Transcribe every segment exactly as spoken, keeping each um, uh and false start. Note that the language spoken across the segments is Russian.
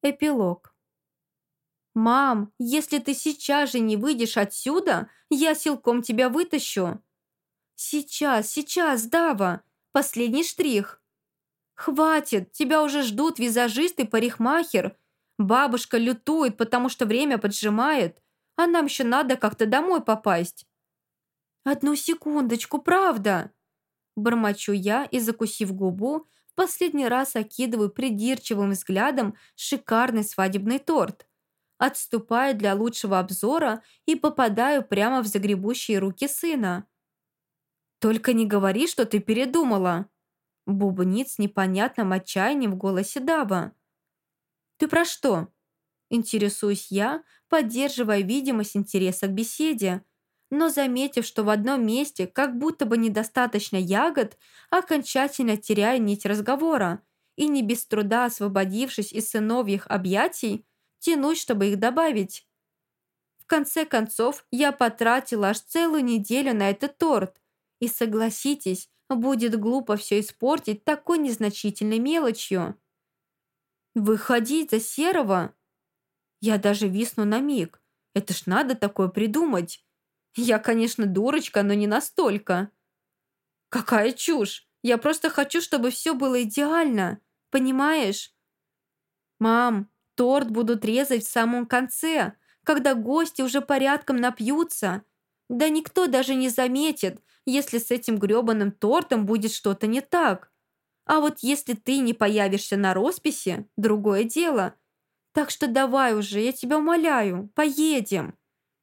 Эпилог. «Мам, если ты сейчас же не выйдешь отсюда, я силком тебя вытащу». «Сейчас, сейчас, Дава! Последний штрих!» «Хватит! Тебя уже ждут визажист и парикмахер. Бабушка лютует, потому что время поджимает, а нам еще надо как-то домой попасть». «Одну секундочку, правда?» Бормочу я и, закусив губу, в последний раз окидываю придирчивым взглядом шикарный свадебный торт. Отступаю для лучшего обзора и попадаю прямо в загребущие руки сына. «Только не говори, что ты передумала!» Бубнит с непонятным отчаянием в голосе Дава. «Ты про что?» Интересуюсь я, поддерживая видимость интереса к беседе, но, заметив, что в одном месте как будто бы недостаточно ягод, окончательно теряю нить разговора и, не без труда освободившись из сыновьих объятий, тянусь, чтобы их добавить. В конце концов, я потратила аж целую неделю на этот торт, и, согласитесь, будет глупо все испортить такой незначительной мелочью. Выходить за Серого? Я даже висну на миг. Это ж надо такое придумать. Я, конечно, дурочка, но не настолько. Какая чушь! Я просто хочу, чтобы все было идеально. Понимаешь? Мам, торт будут резать в самом конце, когда гости уже порядком напьются. Да никто даже не заметит, если с этим грёбаным тортом будет что-то не так. А вот если ты не появишься на росписи, другое дело. Так что давай уже, я тебя умоляю, поедем.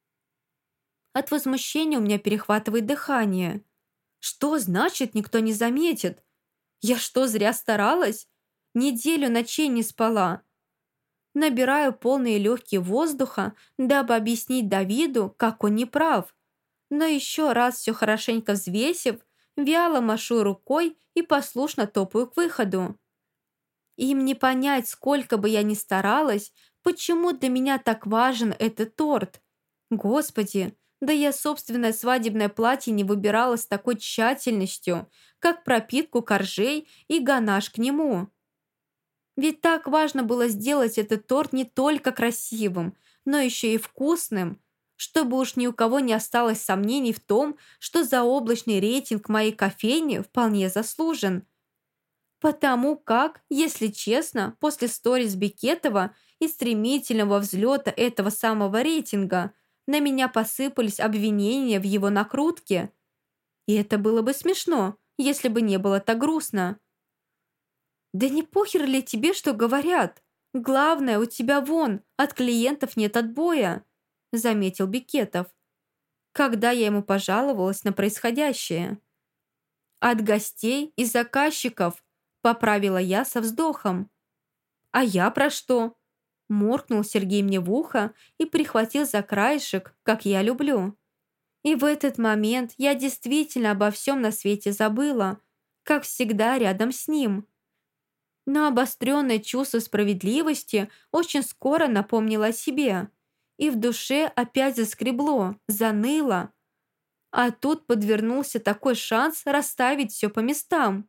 От возмущения у меня перехватывает дыхание. Что значит, никто не заметит? Я что, зря старалась? Неделю ночей не спала. Набираю полные легкие воздуха, дабы объяснить Давиду, как он не прав. Но еще раз все хорошенько взвесив, вяло машу рукой и послушно топаю к выходу. Им не понять, сколько бы я ни старалась, почему для меня так важен этот торт. Господи, да я собственное свадебное платье не выбирала с такой тщательностью, как пропитку коржей и ганаш к нему. Ведь так важно было сделать этот торт не только красивым, но еще и вкусным, чтобы уж ни у кого не осталось сомнений в том, что заоблачный рейтинг моей кофейни вполне заслужен. Потому как, если честно, после сторис Бекетова и стремительного взлета этого самого рейтинга на меня посыпались обвинения в его накрутке. И это было бы смешно, если бы не было так грустно. «Да не похер ли тебе, что говорят? Главное, у тебя вон, от клиентов нет отбоя», заметил Бекетов, когда я ему пожаловалась на происходящее. «От гостей и заказчиков», поправила я со вздохом. «А я про что?» Моркнул Сергей мне в ухо и прихватил за краешек, как я люблю. И в этот момент я действительно обо всем на свете забыла, как всегда рядом с ним. Но обостренное чувство справедливости очень скоро напомнило о себе, и в душе опять заскребло, заныло. А тут подвернулся такой шанс расставить все по местам.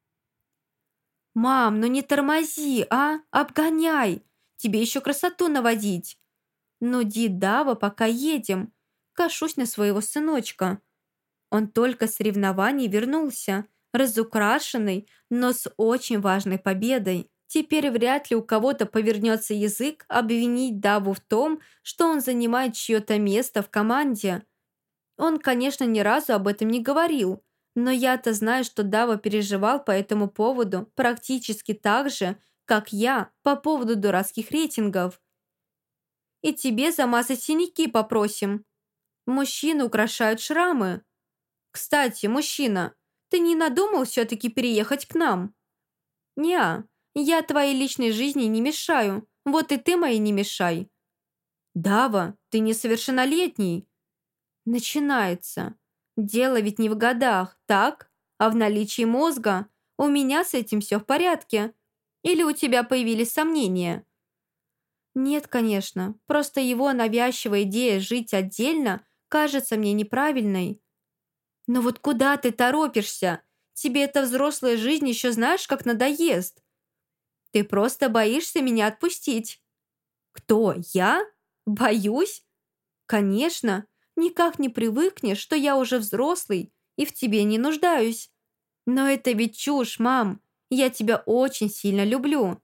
«Мам, ну не тормози, а? Обгоняй! Тебе еще красоту наводить!» «Нуди Дава, пока едем!» Кашусь на своего сыночка. Он только с соревнований вернулся, разукрашенный, но с очень важной победой. Теперь вряд ли у кого-то повернется язык обвинить Даву в том, что он занимает чье-то место в команде. Он, конечно, ни разу об этом не говорил, но я-то знаю, что Дава переживал по этому поводу практически так же, как я по поводу дурацких рейтингов. «И тебе замазать синяки попросим. Мужчины украшают шрамы. Кстати, мужчина, ты не надумал все-таки переехать к нам?» «Неа, я твоей личной жизни не мешаю, вот и ты моей не мешай». «Дава, ты несовершеннолетний». Начинается. Дело ведь не в годах, так? А в наличии мозга. У меня с этим все в порядке. Или у тебя появились сомнения? Нет, конечно. Просто его навязчивая идея жить отдельно кажется мне неправильной. Но вот куда ты торопишься? Тебе эта взрослая жизнь еще знаешь, как надоест. Ты просто боишься меня отпустить. Кто, я? Боюсь? Конечно, никак не привыкнешь, что я уже взрослый и в тебе не нуждаюсь. Но это ведь чушь, мам. Я тебя очень сильно люблю.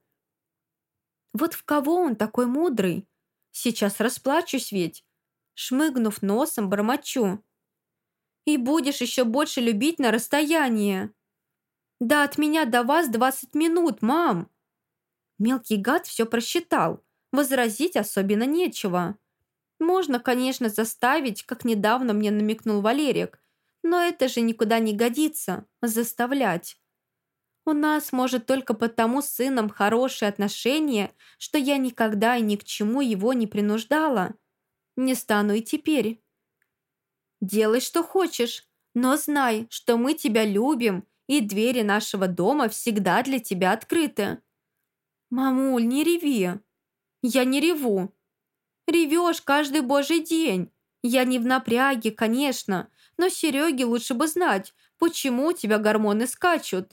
Вот в кого он такой мудрый? Сейчас расплачусь ведь. Шмыгнув носом, бормочу. И будешь еще больше любить на расстоянии. Да от меня до вас двадцать минут, мам. Мелкий гад все просчитал. Возразить особенно нечего. Можно, конечно, заставить, как недавно мне намекнул Валерик, но это же никуда не годится, заставлять. У нас, может, только потому с сыном хорошие отношения, что я никогда и ни к чему его не принуждала. Не стану и теперь. Делай, что хочешь, но знай, что мы тебя любим, и двери нашего дома всегда для тебя открыты. Мамуль, не реви. Я не реву. Ревешь каждый божий день. Я не в напряге, конечно, но Сереге лучше бы знать, почему у тебя гормоны скачут.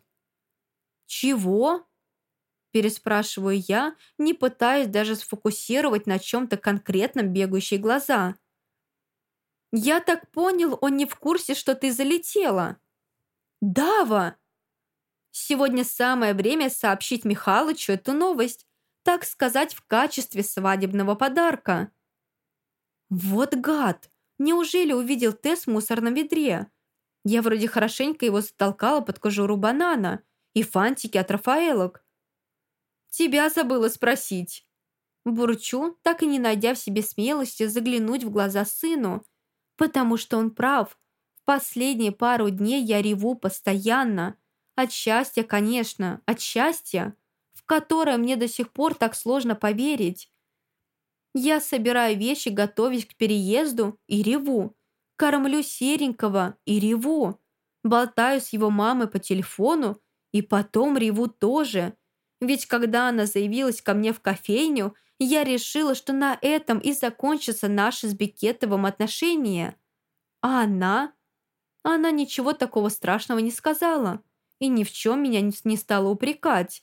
Чего? Переспрашиваю я, не пытаясь даже сфокусировать на чем-то конкретном бегающие глаза. Я так понял, он не в курсе, что ты залетела. Дава! Сегодня самое время сообщить Михалычу эту новость, так сказать, в качестве свадебного подарка. Вот гад! Неужели увидел Тесс в мусорном ведре? Я вроде хорошенько его затолкала под кожуру банана и фантики от Рафаэлок. Тебя забыла спросить. Бурчу, так и не найдя в себе смелости заглянуть в глаза сыну, потому что он прав. В последние пару дней я реву постоянно. От счастья, конечно, от счастья, в которое мне до сих пор так сложно поверить. Я собираю вещи, готовясь к переезду, и реву. Кормлю серенького и реву. Болтаю с его мамой по телефону и потом реву тоже. Ведь когда она заявилась ко мне в кофейню, я решила, что на этом и закончатся наши с Бекетовым отношения. А она? Она ничего такого страшного не сказала и ни в чем меня не не стала упрекать.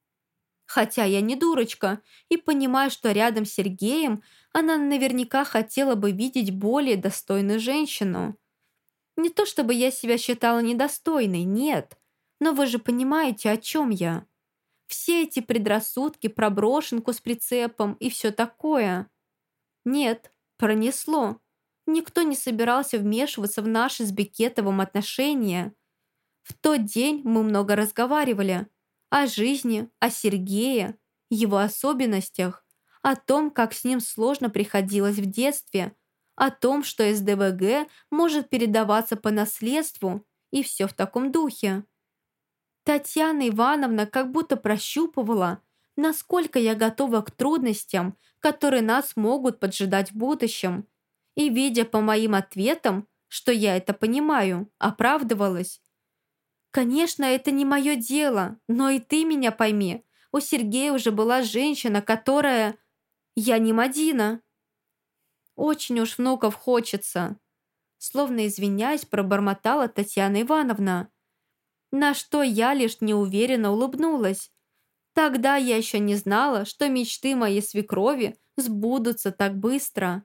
Хотя я не дурочка и понимаю, что рядом с Сергеем она наверняка хотела бы видеть более достойную женщину. Не то чтобы я себя считала недостойной, нет. Но вы же понимаете, о чем я. Все эти предрассудки про брошенку с прицепом и все такое. Нет, пронесло. Никто не собирался вмешиваться в наши с Бекетовым отношения. В тот день мы много разговаривали. О жизни, о Сергее, его особенностях, о том, как с ним сложно приходилось в детстве, о том, что эс дэ вэ гэ может передаваться по наследству и все в таком духе. Татьяна Ивановна как будто прощупывала, насколько я готова к трудностям, которые нас могут поджидать в будущем. И, видя по моим ответам, что я это понимаю, оправдывалась. «Конечно, это не мое дело, но и ты меня пойми. У Сергея уже была женщина, которая... Я не Мадина». «Очень уж внуков хочется», словно извиняясь, пробормотала Татьяна Ивановна. На что я лишь неуверенно улыбнулась. Тогда я еще не знала, что мечты моей свекрови сбудутся так быстро.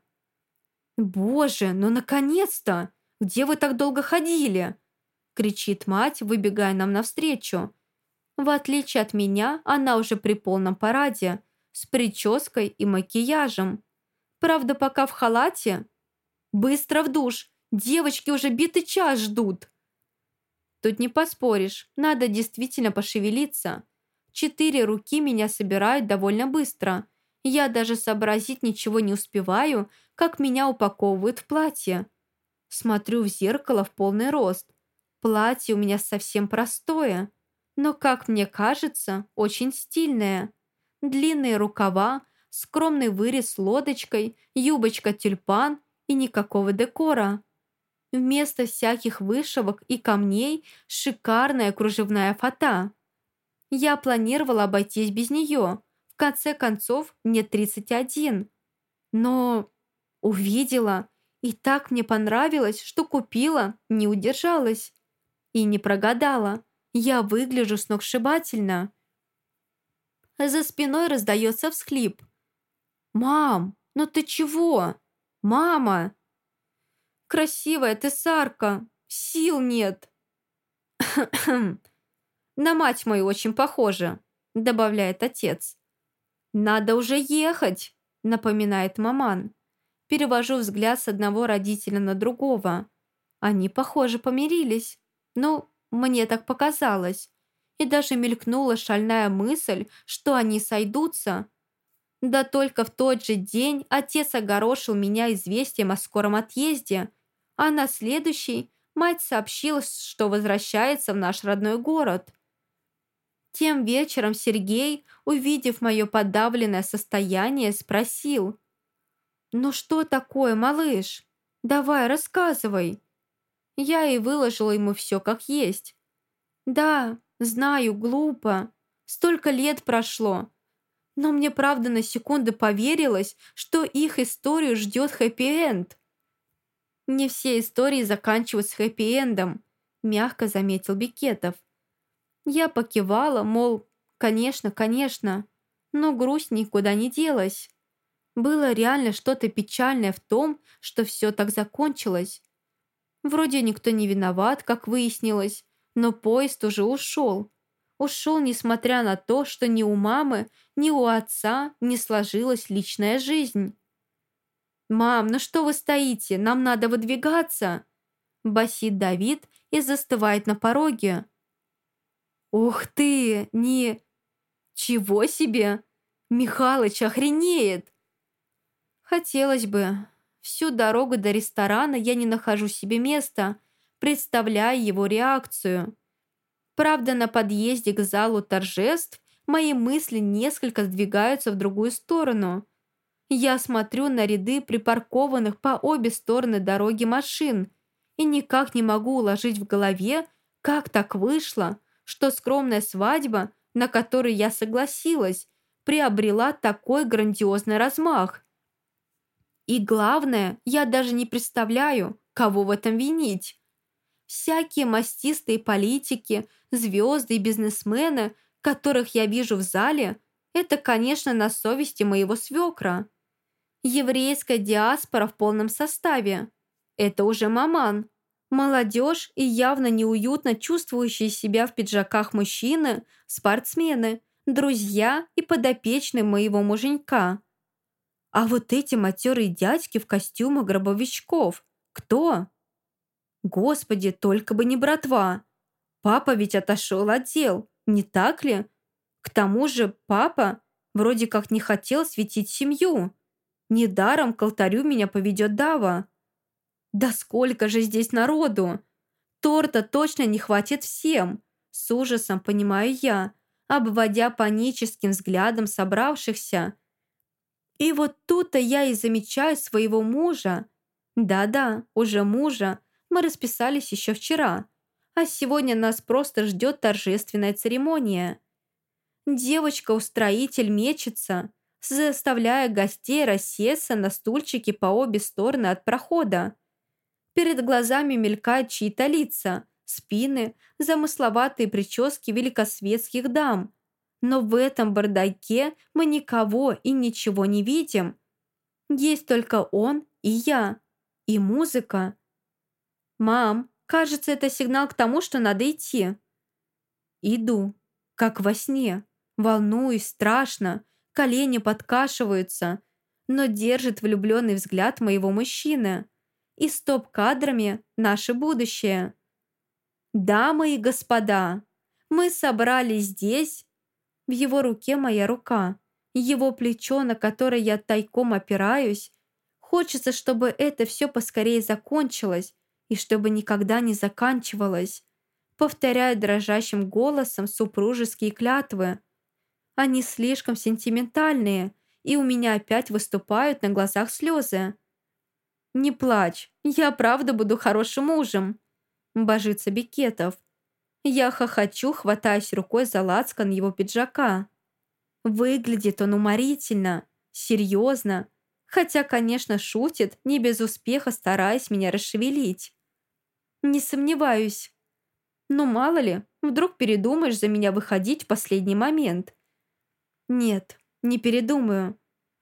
«Боже, ну наконец-то! Где вы так долго ходили?» кричит мать, выбегая нам навстречу. В отличие от меня, она уже при полном параде, с прической и макияжем. Правда, пока в халате. «Быстро в душ! Девочки уже битый час ждут!» Тут не поспоришь, надо действительно пошевелиться. Четыре руки меня собирают довольно быстро. Я даже сообразить ничего не успеваю, как меня упаковывают в платье. Смотрю в зеркало в полный рост. Платье у меня совсем простое, но, как мне кажется, очень стильное. Длинные рукава, скромный вырез с лодочкой, юбочка-тюльпан и никакого декора. Вместо всяких вышивок и камней шикарная кружевная фата. Я планировала обойтись без нее. В конце концов, мне тридцать один. Но увидела, и так мне понравилось, что купила, не удержалась. И не прогадала. Я выгляжу сногсшибательно. За спиной раздается всхлип. «Мам, ну ты чего? Мама! Красивая ты Сарка! Сил нет!» «На мать мою очень похоже», — добавляет отец. «Надо уже ехать», — напоминает маман. Перевожу взгляд с одного родителя на другого. Они, похоже, помирились. Ну, мне так показалось. И даже мелькнула шальная мысль, что они сойдутся. Да только в тот же день отец огорошил меня известием о скором отъезде, а на следующий мать сообщила, что возвращается в наш родной город. Тем вечером Сергей, увидев мое подавленное состояние, спросил: «Ну что такое, малыш? Давай, рассказывай». Я и выложила ему все как есть. «Да, знаю, глупо. Столько лет прошло. Но мне правда на секунду поверилось, что их историю ждет хэппи-энд». «Не все истории заканчиваются хэппи-эндом», мягко заметил Бекетов. Я покивала, мол, конечно, конечно, но грусть никуда не делась. Было реально что-то печальное в том, что все так закончилось. Вроде никто не виноват, как выяснилось, но поезд уже ушел. Ушел, несмотря на то, что ни у мамы, ни у отца не сложилась личная жизнь. «Мам, ну что вы стоите? Нам надо выдвигаться!» басит Давид и застывает на пороге. «Ух ты! Не... Чего себе! Михалыч охренеет!» Хотелось бы. Всю дорогу до ресторана я не нахожу себе места, представляя его реакцию. Правда, на подъезде к залу торжеств мои мысли несколько сдвигаются в другую сторону. Я смотрю на ряды припаркованных по обе стороны дороги машин и никак не могу уложить в голове, как так вышло, что скромная свадьба, на которую я согласилась, приобрела такой грандиозный размах. И главное, я даже не представляю, кого в этом винить. Всякие мастистые политики, звезды и бизнесмены, которых я вижу в зале, это, конечно, на совести моего свекра. Еврейская диаспора в полном составе. Это уже маман. Молодежь и явно неуютно чувствующие себя в пиджаках мужчины, спортсмены, друзья и подопечные моего муженька. А вот эти матерые дядьки в костюмах гробовичков. Кто? Господи, только бы не братва. Папа ведь отошел от дел, не так ли? К тому же папа вроде как не хотел светить семью. Недаром к алтарю меня поведет Дава. Да сколько же здесь народу! Торта точно не хватит всем. С ужасом понимаю я, обводя паническим взглядом собравшихся. И вот тут-то я и замечаю своего мужа. Да-да, уже мужа. Мы расписались еще вчера. А сегодня нас просто ждет торжественная церемония. Девочка-устроитель мечется, заставляя гостей рассесться на стульчики по обе стороны от прохода. Перед глазами мелькают чьи-то лица, спины, замысловатые прически великосветских дам. Но в этом бардаке мы никого и ничего не видим. Есть только он и я, и музыка. «Мам, кажется, это сигнал к тому, что надо идти». Иду, как во сне, волнуюсь, страшно, колени подкашиваются, но держит влюбленный взгляд моего мужчины. И стоп-кадрами наше будущее. «Дамы и господа, мы собрались здесь». В его руке моя рука, его плечо, на которое я тайком опираюсь. Хочется, чтобы это все поскорее закончилось и чтобы никогда не заканчивалось. Повторяю дрожащим голосом супружеские клятвы. Они слишком сентиментальные, и у меня опять выступают на глазах слезы. «Не плачь, я правда буду хорошим мужем», – божится Бекетов. Я хохочу, хватаясь рукой за лацкан его пиджака. Выглядит он уморительно, серьезно, хотя, конечно, шутит, не без успеха стараясь меня расшевелить. Не сомневаюсь. Ну, мало ли, вдруг передумаешь за меня выходить в последний момент. Нет, не передумаю.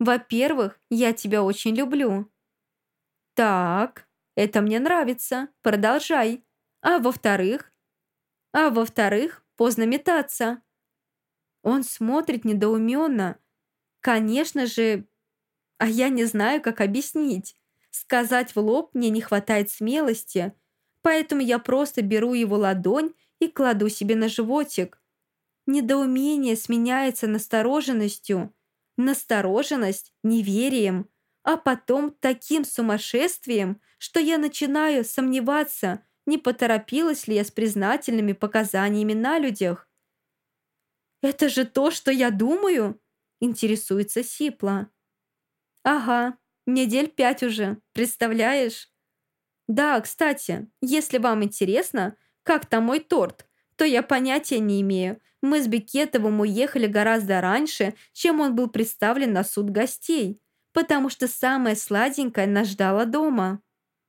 Во-первых, я тебя очень люблю. Так, это мне нравится. Продолжай. А во-вторых? А во-вторых, поздно метаться. Он смотрит недоуменно. Конечно же, а я не знаю, как объяснить. Сказать в лоб мне не хватает смелости, поэтому я просто беру его ладонь и кладу себе на животик. Недоумение сменяется настороженностью, настороженность– неверием, а потом таким сумасшествием, что я начинаю сомневаться, не поторопилась ли я с признательными показаниями на людях. «Это же то, что я думаю?» – интересуется Сипла. «Ага, недель пять уже, представляешь?» «Да, кстати, если вам интересно, как там мой торт, то я понятия не имею. Мы с Бекетовым уехали гораздо раньше, чем он был представлен на суд гостей, потому что самое сладенькое нас ждало дома».